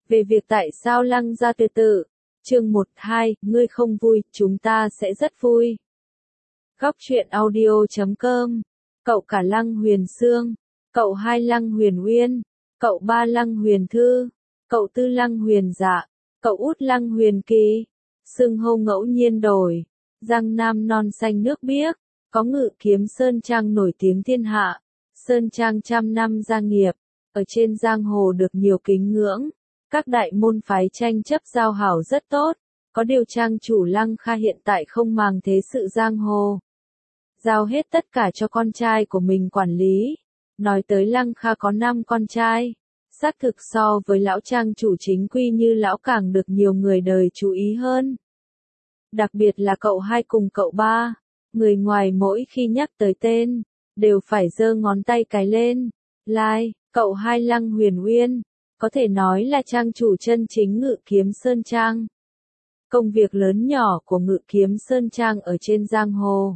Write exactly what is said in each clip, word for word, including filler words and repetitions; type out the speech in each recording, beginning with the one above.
Về việc tại sao Lăng gia tuyệt tự. Chương một hai, ngươi không vui, chúng ta sẽ rất vui. Góc truyện audio chấm com. Cậu cả Lăng Huyền Sương, cậu hai Lăng Huyền Uyên, cậu ba Lăng Huyền Thư, cậu tư Lăng Huyền Dạ, cậu út Lăng Huyền Kỳ. Xưng hô ngẫu nhiên đổi. Giang Nam non xanh nước biếc, có Ngự Kiếm Sơn Trang nổi tiếng thiên hạ. Sơn Trang trăm năm gia nghiệp, ở trên giang hồ được nhiều kính ngưỡng. Các đại môn phái tranh chấp giao hảo rất tốt, có điều trang chủ Lăng Kha hiện tại không màng thế sự giang hồ. Giao hết tất cả cho con trai của mình quản lý. Nói tới Lăng Kha có năm con trai, xác thực so với lão trang chủ chính quy như lão càng được nhiều người đời chú ý hơn. Đặc biệt là cậu hai cùng cậu ba, người ngoài mỗi khi nhắc tới tên, đều phải giơ ngón tay cái lên. Lai, cậu hai Lăng Huyền Uyên, có thể nói là trang chủ chân chính Ngự Kiếm Sơn Trang. Công việc lớn nhỏ của Ngự Kiếm Sơn Trang ở trên giang hồ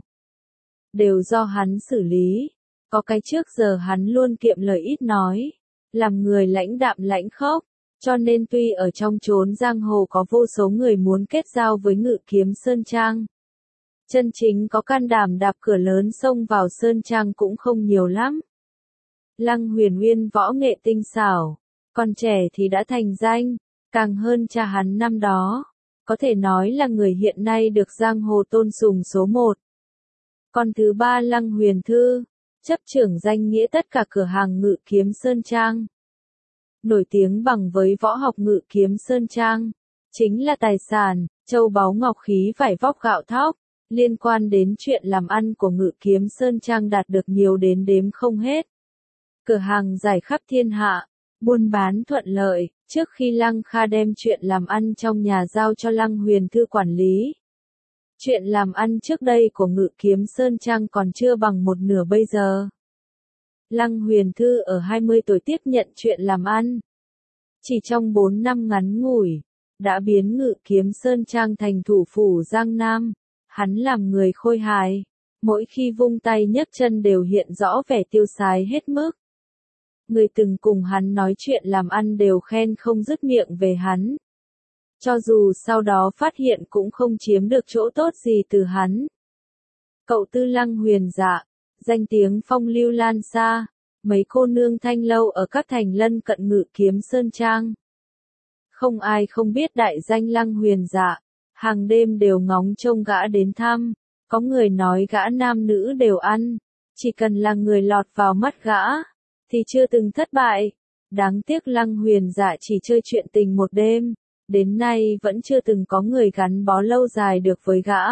đều do hắn xử lý. Có cái trước giờ hắn luôn kiệm lời ít nói, làm người lãnh đạm lãnh khốc, cho nên tuy ở trong chốn giang hồ có vô số người muốn kết giao với Ngự Kiếm Sơn Trang, chân chính có can đảm đạp cửa lớn xông vào Sơn Trang cũng không nhiều lắm. Lăng Huyền Uyên võ nghệ tinh xảo, còn trẻ thì đã thành danh, càng hơn cha hắn năm đó, có thể nói là người hiện nay được giang hồ tôn sùng số một. Còn thứ ba Lăng Huyền Thư, chấp trưởng danh nghĩa tất cả cửa hàng Ngự Kiếm Sơn Trang. Nổi tiếng bằng với võ học Ngự Kiếm Sơn Trang, chính là tài sản, châu báu ngọc khí vải vóc gạo thóc, liên quan đến chuyện làm ăn của Ngự Kiếm Sơn Trang đạt được nhiều đến đếm không hết. Cửa hàng rải khắp thiên hạ, buôn bán thuận lợi. Trước khi Lăng Kha đem chuyện làm ăn trong nhà giao cho Lăng Huyền Thư quản lý, chuyện làm ăn trước đây của Ngự Kiếm Sơn Trang còn chưa bằng một nửa bây giờ. Lăng Huyền Thư ở hai mươi tuổi tiếp nhận chuyện làm ăn. Chỉ trong bốn năm ngắn ngủi, đã biến Ngự Kiếm Sơn Trang thành thủ phủ Giang Nam. Hắn làm người khôi hài, mỗi khi vung tay nhấc chân đều hiện rõ vẻ tiêu sái hết mức. Người từng cùng hắn nói chuyện làm ăn đều khen không dứt miệng về hắn. Cho dù sau đó phát hiện cũng không chiếm được chỗ tốt gì từ hắn. Cậu tư Lăng Huyền Dạ, danh tiếng phong lưu lan xa, mấy cô nương thanh lâu ở các thành lân cận Ngự Kiếm Sơn Trang. Không ai không biết đại danh Lăng Huyền Dạ, hàng đêm đều ngóng trông gã đến thăm, có người nói gã nam nữ đều ăn, chỉ cần là người lọt vào mắt gã, thì chưa từng thất bại. Đáng tiếc Lăng Huyền Dạ chỉ chơi chuyện tình một đêm, đến nay vẫn chưa từng có người gắn bó lâu dài được với gã.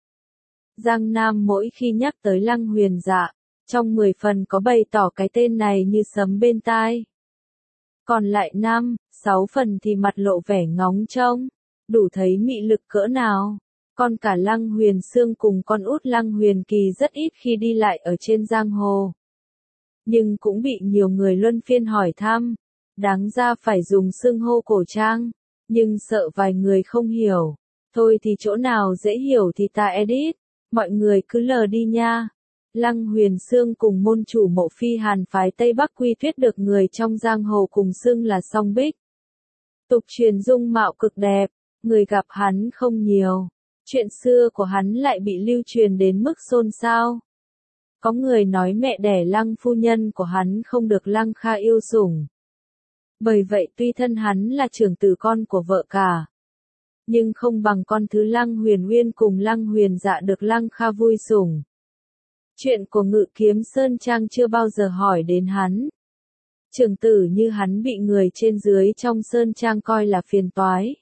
Giang Nam mỗi khi nhắc tới Lăng Huyền Dạ, trong mười phần có bày tỏ cái tên này như sấm bên tai. Còn lại năm, sáu phần thì mặt lộ vẻ ngóng trông, đủ thấy mị lực cỡ nào. Còn cả Lăng Huyền Sương cùng con út Lăng Huyền Kỳ rất ít khi đi lại ở trên giang hồ, nhưng cũng bị nhiều người luân phiên hỏi thăm. Đáng ra phải dùng xưng hô cổ trang, nhưng sợ vài người không hiểu. Thôi thì chỗ nào dễ hiểu thì ta edit, mọi người cứ lờ đi nha. Lăng Huyền Sương cùng môn chủ Mộ Phi Hàn phái Tây Bắc Quy Tuyết được người trong giang hồ cùng xưng là song bích. Tục truyền dung mạo cực đẹp, người gặp hắn không nhiều. Chuyện xưa của hắn lại bị lưu truyền đến mức xôn xao. Có người nói mẹ đẻ Lăng phu nhân của hắn không được Lăng Kha yêu sủng. Bởi vậy tuy thân hắn là trưởng tử con của vợ cả, nhưng không bằng con thứ Lăng Huyền Uyên cùng Lăng Huyền Dạ được Lăng Kha vui sủng. Chuyện của Ngự Kiếm Sơn Trang chưa bao giờ hỏi đến hắn. Trưởng tử như hắn bị người trên dưới trong Sơn Trang coi là phiền toái.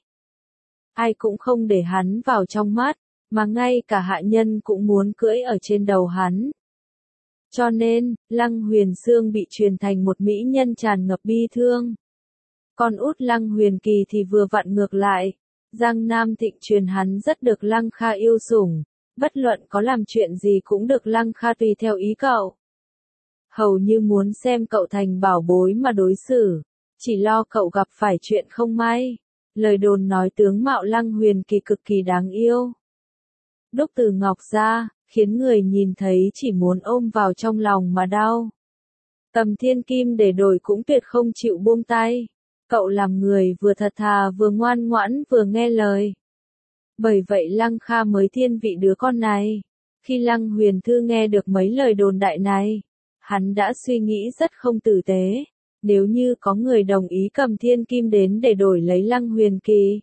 Ai cũng không để hắn vào trong mắt, mà ngay cả hạ nhân cũng muốn cưỡi ở trên đầu hắn. Cho nên, Lăng Huyền Sương bị truyền thành một mỹ nhân tràn ngập bi thương. Con út Lăng Huyền Kỳ thì vừa vặn ngược lại. Giang Nam thịnh truyền hắn rất được Lăng Kha yêu sủng, bất luận có làm chuyện gì cũng được Lăng Kha tùy theo ý cậu. Hầu như muốn xem cậu thành bảo bối mà đối xử, chỉ lo cậu gặp phải chuyện không may. Lời đồn nói tướng mạo Lăng Huyền Kỳ cực kỳ đáng yêu. Đúc từ ngọc ra, khiến người nhìn thấy chỉ muốn ôm vào trong lòng mà đau. Cầm thiên kim để đổi cũng tuyệt không chịu buông tay. Cậu làm người vừa thật thà vừa ngoan ngoãn vừa nghe lời. Bởi vậy Lăng Kha mới thiên vị đứa con này. Khi Lăng Huyền Thư nghe được mấy lời đồn đại này, hắn đã suy nghĩ rất không tử tế. Nếu như có người đồng ý cầm thiên kim đến để đổi lấy Lăng Huyền Kỳ,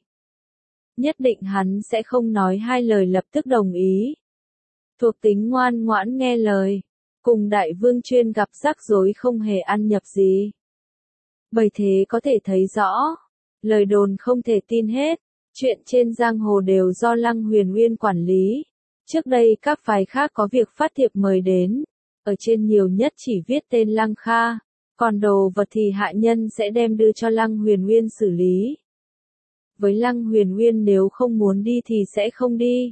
nhất định hắn sẽ không nói hai lời lập tức đồng ý. Thuộc tính ngoan ngoãn nghe lời, cùng đại vương chuyên gặp rắc rối không hề ăn nhập gì. Bởi thế có thể thấy rõ, lời đồn không thể tin hết, chuyện trên giang hồ đều do Lăng Huyền Uyên quản lý. Trước đây các phái khác có việc phát thiệp mời đến, ở trên nhiều nhất chỉ viết tên Lăng Kha, còn đồ vật thì hạ nhân sẽ đem đưa cho Lăng Huyền Uyên xử lý. Với Lăng Huyền Uyên nếu không muốn đi thì sẽ không đi,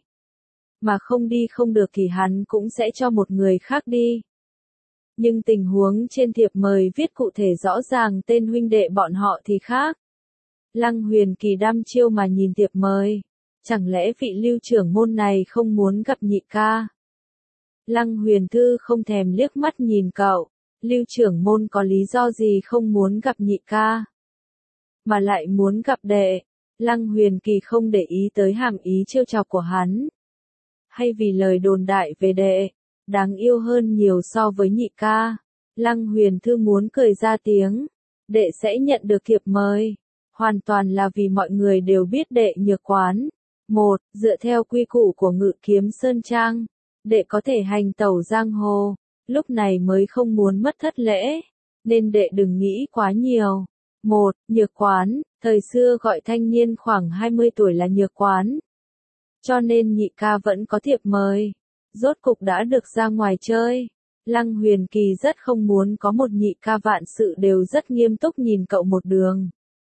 mà không đi không được thì hắn cũng sẽ cho một người khác đi. Nhưng tình huống trên thiệp mời viết cụ thể rõ ràng tên huynh đệ bọn họ thì khác. Lăng Huyền Kỳ đăm chiêu mà nhìn thiệp mời, chẳng lẽ vị Lưu trưởng môn này không muốn gặp nhị ca? Lăng Huyền Thư không thèm liếc mắt nhìn cậu, Lưu trưởng môn có lý do gì không muốn gặp nhị ca, mà lại muốn gặp đệ? Lăng Huyền Kỳ không để ý tới hàm ý trêu chọc của hắn. Hay vì lời đồn đại về đệ, đáng yêu hơn nhiều so với nhị ca? Lăng Huyền Thư muốn cười ra tiếng, đệ sẽ nhận được thiệp mời, hoàn toàn là vì mọi người đều biết đệ nhược quán. Một, dựa theo quy củ của Ngự Kiếm Sơn Trang, đệ có thể hành tẩu giang hồ, lúc này mới không muốn mất thất lễ, nên đệ đừng nghĩ quá nhiều. Một, nhược quán, thời xưa gọi thanh niên khoảng hai mươi tuổi là nhược quán. Cho nên nhị ca vẫn có thiệp mời, rốt cục đã được ra ngoài chơi. Lăng Huyền Kỳ rất không muốn có một nhị ca vạn sự đều rất nghiêm túc nhìn cậu một đường.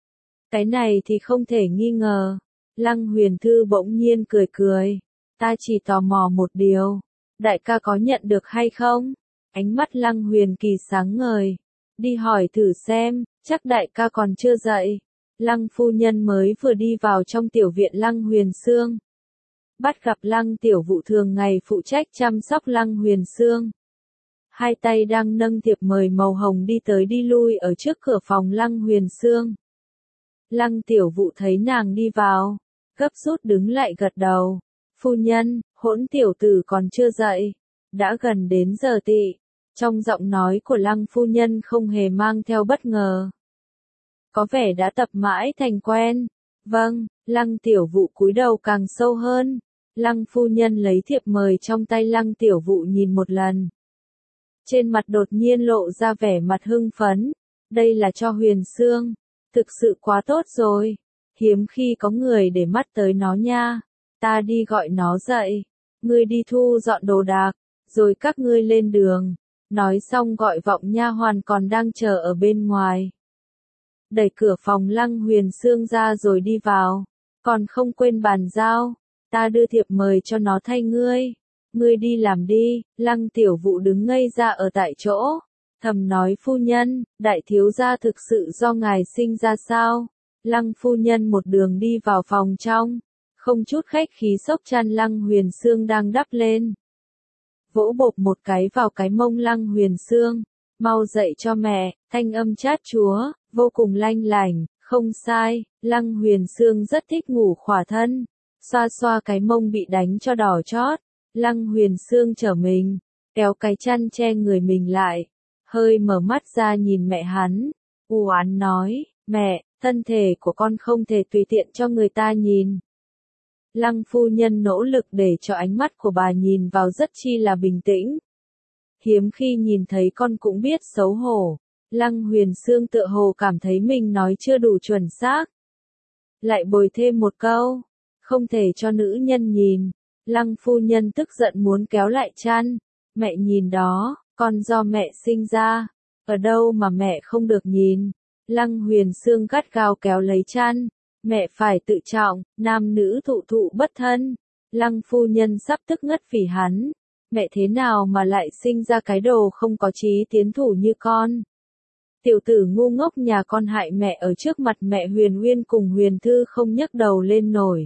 Cái này thì không thể nghi ngờ. Lăng Huyền Thư bỗng nhiên cười cười. Ta chỉ tò mò một điều. Đại ca có nhận được hay không? Ánh mắt Lăng Huyền Kỳ sáng ngời. Đi hỏi thử xem, chắc đại ca còn chưa dậy. Lăng phu nhân mới vừa đi vào trong tiểu viện Lăng Huyền Sương. Bắt gặp Lăng tiểu vụ thường ngày phụ trách chăm sóc Lăng Huyền Sương. Hai tay đang nâng thiệp mời màu hồng đi tới đi lui ở trước cửa phòng Lăng Huyền Sương. Lăng tiểu vụ thấy nàng đi vào, gấp rút đứng lại gật đầu. Phu nhân, hỗn tiểu tử còn chưa dậy, đã gần đến giờ tị. Trong giọng nói của Lăng phu nhân không hề mang theo bất ngờ. Có vẻ đã tập mãi thành quen. Vâng, Lăng tiểu vụ cúi đầu càng sâu hơn. Lăng phu nhân lấy thiệp mời trong tay Lăng tiểu vụ nhìn một lần. Trên mặt đột nhiên lộ ra vẻ mặt hưng phấn. Đây là cho Huyền Sương. Thực sự quá tốt rồi. Hiếm khi có người để mắt tới nó nha. Ta đi gọi nó dậy. Ngươi đi thu dọn đồ đạc, rồi các ngươi lên đường. Nói xong gọi vọng nha hoàn còn đang chờ ở bên ngoài. Đẩy cửa phòng Lăng Huyền Sương ra rồi đi vào. Còn không quên bàn giao. Ta đưa thiệp mời cho nó thay ngươi. Ngươi đi làm đi. Lăng tiểu vụ đứng ngây ra ở tại chỗ. Thầm nói phu nhân, đại thiếu gia thực sự do ngài sinh ra sao? Lăng phu nhân một đường đi vào phòng trong. Không chút khách khí xốc chăn Lăng Huyền Sương đang đắp lên. Vỗ bộp một cái vào cái mông Lăng Huyền Sương. Mau dậy cho mẹ, thanh âm chát chúa, vô cùng lanh lảnh, không sai. Lăng Huyền Sương rất thích ngủ khỏa thân. Xoa xoa cái mông bị đánh cho đỏ chót. Lăng Huyền Sương trở mình, kéo cái chăn che người mình lại. Hơi mở mắt ra nhìn mẹ hắn. U oán nói, mẹ, thân thể của con không thể tùy tiện cho người ta nhìn. Lăng phu nhân nỗ lực để cho ánh mắt của bà nhìn vào rất chi là bình tĩnh. Hiếm khi nhìn thấy con cũng biết xấu hổ. Lăng Huyền Sương tựa hồ cảm thấy mình nói chưa đủ chuẩn xác. Lại bồi thêm một câu, không thể cho nữ nhân nhìn. Lăng phu nhân tức giận muốn kéo lại chăn. Mẹ nhìn đó, con do mẹ sinh ra. Ở đâu mà mẹ không được nhìn. Lăng Huyền Sương gắt gao kéo lấy chăn. Mẹ phải tự trọng, nam nữ thụ thụ bất thân. Lăng phu nhân sắp tức ngất vì hắn. Mẹ thế nào mà lại sinh ra cái đồ không có chí tiến thủ như con. Tiểu tử ngu ngốc nhà con hại mẹ ở trước mặt mẹ Huyền Uyên cùng Huyền Thư không nhấc đầu lên nổi.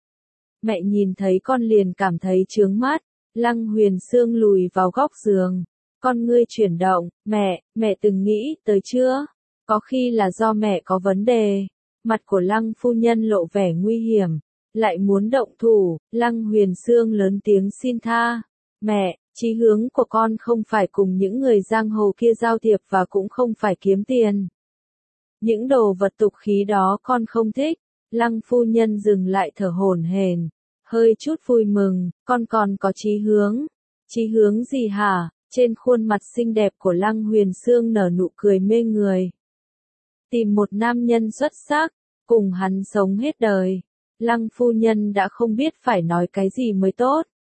Mẹ nhìn thấy con liền cảm thấy chướng mắt. Lăng Huyền Sương lùi vào góc giường. Con ngươi chuyển động, mẹ, mẹ từng nghĩ tới chưa? Có khi là do mẹ có vấn đề. Mặt của Lăng phu nhân lộ vẻ nguy hiểm, lại muốn động thủ. Lăng Huyền Sương lớn tiếng xin tha. Mẹ, chí hướng của con không phải cùng những người giang hồ kia giao thiệp và cũng không phải kiếm tiền. Những đồ vật tục khí đó con không thích. Lăng phu nhân dừng lại thở hổn hển, hơi chút vui mừng. Con còn có chí hướng. Chí hướng gì hả? Trên khuôn mặt xinh đẹp của Lăng Huyền Sương nở nụ cười mê người. Tìm một nam nhân xuất sắc, cùng hắn sống hết đời. Lăng phu nhân đã không biết phải nói cái gì mới tốt.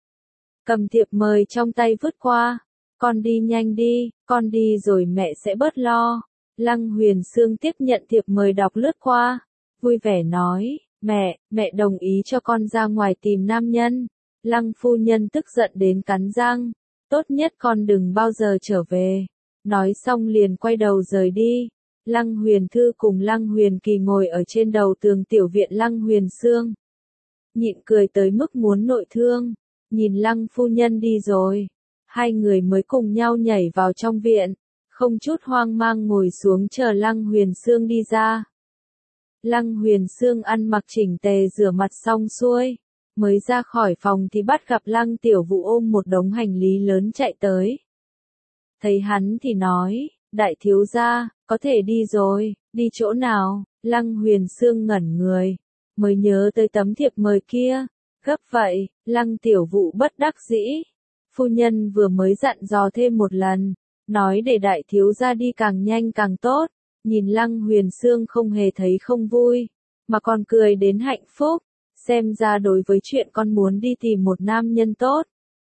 Cầm thiệp mời trong tay vứt qua. Con đi nhanh đi, con đi rồi mẹ sẽ bớt lo. Lăng Huyền Sương tiếp nhận thiệp mời đọc lướt qua. Vui vẻ nói, mẹ, mẹ đồng ý cho con ra ngoài tìm nam nhân. Lăng phu nhân tức giận đến cắn răng. Tốt nhất con đừng bao giờ trở về. Nói xong liền quay đầu rời đi. Lăng Huyền Thư cùng Lăng Huyền Kỳ ngồi ở trên đầu tường tiểu viện Lăng Huyền Sương. Nhịn cười tới mức muốn nội thương. Nhìn Lăng phu nhân đi rồi. Hai người mới cùng nhau nhảy vào trong viện. Không chút hoang mang ngồi xuống chờ Lăng Huyền Sương đi ra. Lăng Huyền Sương ăn mặc chỉnh tề rửa mặt xong xuôi. Mới ra khỏi phòng thì bắt gặp Lăng Tiểu Vũ ôm một đống hành lý lớn chạy tới. Thấy hắn thì nói, đại thiếu gia, có thể đi rồi, đi chỗ nào? Lăng Huyền Sương ngẩn người, mới nhớ tới tấm thiệp mời kia. Gấp vậy, Lăng Tiểu Vũ bất đắc dĩ. Phu nhân vừa mới dặn dò thêm một lần, nói để đại thiếu gia đi càng nhanh càng tốt. Nhìn Lăng Huyền Sương không hề thấy không vui, mà còn cười đến hạnh phúc. Xem ra đối với chuyện con muốn đi tìm một nam nhân tốt,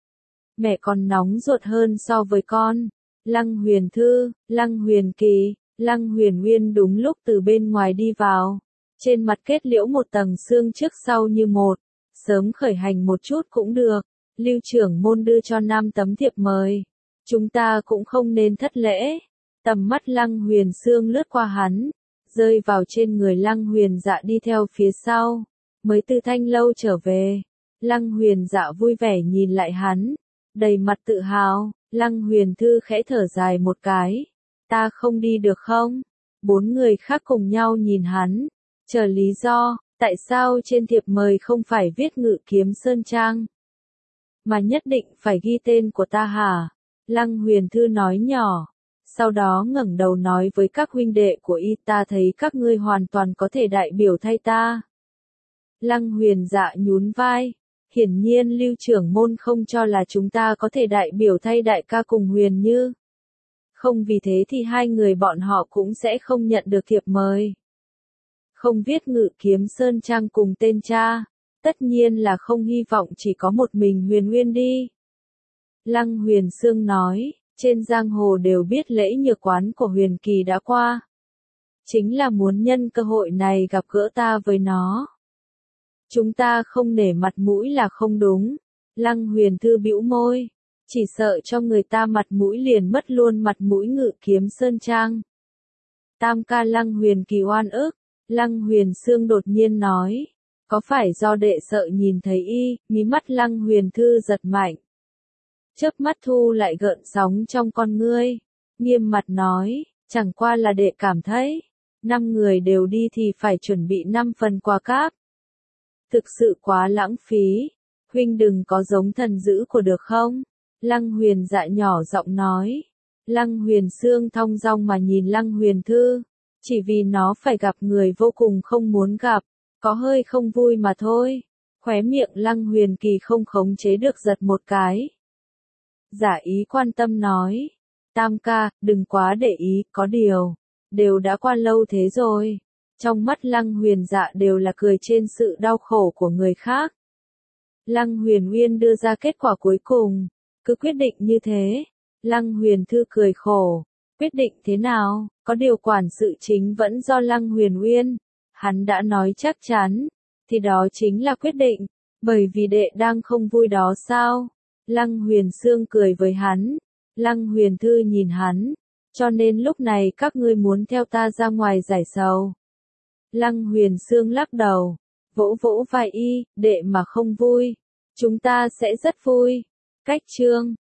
mẹ còn nóng ruột hơn so với con. Lăng Huyền Thư, Lăng Huyền Kỳ, Lăng Huyền Uyên đúng lúc từ bên ngoài đi vào. Trên mặt kết liễu một tầng xương trước sau như một. Sớm khởi hành một chút cũng được. Lưu trưởng môn đưa cho năm tấm thiệp mời. Chúng ta cũng không nên thất lễ. Tầm mắt Lăng Huyền Sương lướt qua hắn, rơi vào trên người Lăng Huyền Dạ đi theo phía sau. Mới từ Thanh Lâu trở về. Lăng Huyền Dạ vui vẻ nhìn lại hắn, đầy mặt tự hào. Lăng Huyền Thư khẽ thở dài một cái. Ta không đi được không? Bốn người khác cùng nhau nhìn hắn, chờ lý do, tại sao trên thiệp mời không phải viết Ngự Kiếm Sơn Trang, mà nhất định phải ghi tên của ta hả? Lăng Huyền Thư nói nhỏ, sau đó ngẩng đầu nói với các huynh đệ của y, ta thấy các ngươi hoàn toàn có thể đại biểu thay ta. Lăng Huyền Dạ nhún vai, hiển nhiên Lưu trưởng môn không cho là chúng ta có thể đại biểu thay đại ca cùng Huyền Như. Không vì thế thì hai người bọn họ cũng sẽ không nhận được thiệp mời. Không viết Ngự Kiếm Sơn Trang cùng tên cha, tất nhiên là không hy vọng chỉ có một mình Huyền Uyên đi. Lăng Huyền Sương nói, trên giang hồ đều biết lễ nhược quán của Huyền Kỳ đã qua. Chính là muốn nhân cơ hội này gặp gỡ ta với nó. Chúng ta không nể mặt mũi là không đúng. Lăng Huyền Thư bĩu môi, chỉ sợ cho người ta mặt mũi liền mất luôn mặt mũi Ngự Kiếm Sơn Trang. Tam ca Lăng Huyền Kỳ oan ức. Lăng Huyền Sương đột nhiên nói, có phải do đệ sợ nhìn thấy y? Mí mắt Lăng Huyền Thư giật mạnh, chớp mắt thu lại gợn sóng trong con ngươi, nghiêm mặt nói, chẳng qua là đệ cảm thấy, năm người đều đi thì phải chuẩn bị năm phần quà cáp. Thực sự quá lãng phí, huynh đừng có giống thần dữ của được không? Lăng Huyền Dạ nhỏ giọng nói. Lăng Huyền Sương thong dong mà nhìn Lăng Huyền Thư, chỉ vì nó phải gặp người vô cùng không muốn gặp, có hơi không vui mà thôi. Khóe miệng Lăng Huyền Kỳ không khống chế được giật một cái. Giả ý quan tâm nói, Tam ca, đừng quá để ý, có điều, đều đã qua lâu thế rồi. Trong mắt Lăng Huyền Dạ đều là cười trên sự đau khổ của người khác. Lăng Huyền Uyên đưa ra kết quả cuối cùng, cứ quyết định như thế. Lăng Huyền Thư cười khổ, quyết định thế nào, có điều quản sự chính vẫn do Lăng Huyền Uyên. Hắn đã nói chắc chắn, thì đó chính là quyết định, bởi vì đệ đang không vui đó sao? Lăng Huyền Sương cười với hắn. Lăng Huyền Thư nhìn hắn, cho nên lúc này các ngươi muốn theo ta ra ngoài giải sầu. Lăng Huyền Sương lắc đầu, vỗ vỗ vai y, đệ mà không vui, chúng ta sẽ rất vui. Cách chương